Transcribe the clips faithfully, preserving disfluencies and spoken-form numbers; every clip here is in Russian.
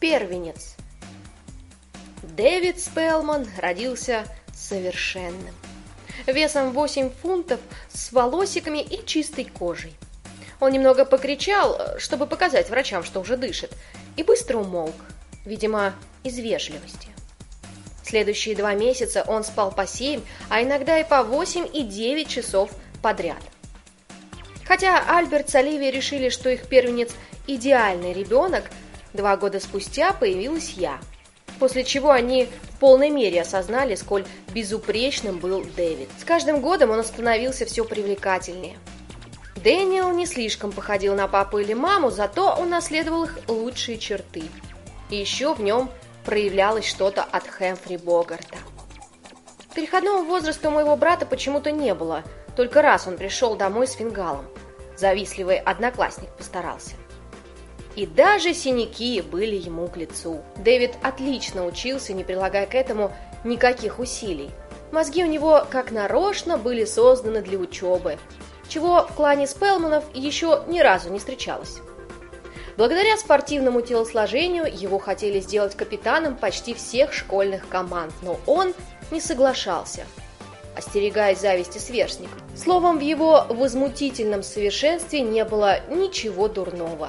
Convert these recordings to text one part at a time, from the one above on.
Первенец. Дэвид Спелман родился совершенным. Весом восемь фунтов, с волосиками и чистой кожей. Он немного покричал, чтобы показать врачам, что уже дышит, и быстро умолк, видимо, из вежливости. Следующие два месяца он спал по семь, а иногда и по восемь и девять часов подряд. Хотя Альберт с Оливией решили, что их первенец – идеальный ребенок, два года спустя появилась я, после чего они в полной мере осознали, сколь безупречным был Дэвид. С каждым годом он становился все привлекательнее. Дэниел не слишком походил на папу или маму, зато унаследовал их лучшие черты. И еще в нем проявлялось что-то от Хэмфри Богарта. Переходного возраста у моего брата почему-то не было, только раз он пришел домой с фингалом. Завистливый одноклассник постарался. И даже синяки были ему к лицу. Дэвид отлично учился, не прилагая к этому никаких усилий. Мозги у него, как нарочно, были созданы для учебы, чего в клане Спелманов еще ни разу не встречалось. Благодаря спортивному телосложению его хотели сделать капитаном почти всех школьных команд, но он не соглашался, остерегаясь зависти сверстников. Словом, в его возмутительном совершенстве не было ничего дурного.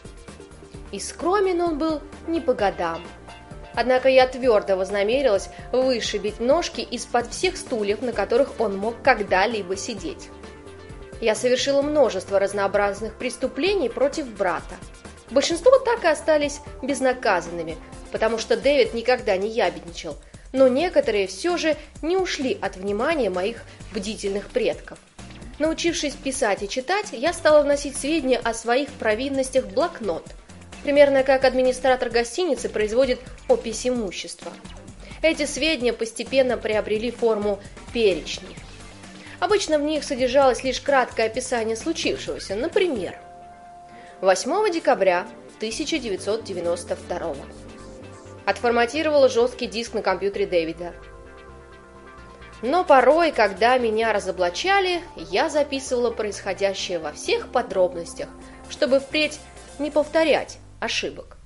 И скромен он был не по годам. Однако я твердо вознамерилась вышибить ножки из-под всех стульев, на которых он мог когда-либо сидеть. Я совершила множество разнообразных преступлений против брата. Большинство так и остались безнаказанными, потому что Дэвид никогда не ябедничал, но некоторые все же не ушли от внимания моих бдительных предков. Научившись писать и читать, я стала вносить сведения о своих провинностях в блокнот, примерно как администратор гостиницы производит опись имущества. Эти сведения постепенно приобрели форму перечней. Обычно в них содержалось лишь краткое описание случившегося, например, восьмого декабря тысяча девятьсот девяносто второго. Отформатировала жесткий диск на компьютере Дэвида. Но порой, когда меня разоблачали, я записывала происходящее во всех подробностях, чтобы впредь не повторять ошибок.